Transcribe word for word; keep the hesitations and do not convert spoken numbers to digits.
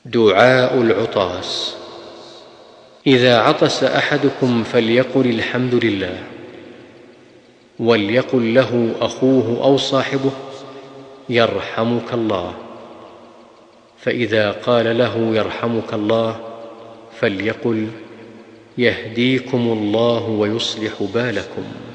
دعاء العطاس. إذا عطس أحدكم فليقل الحمد لله، وليقل له أخوه أو صاحبه يرحمك الله، فإذا قال له يرحمك الله فليقل يهديكم الله ويصلح بالكم.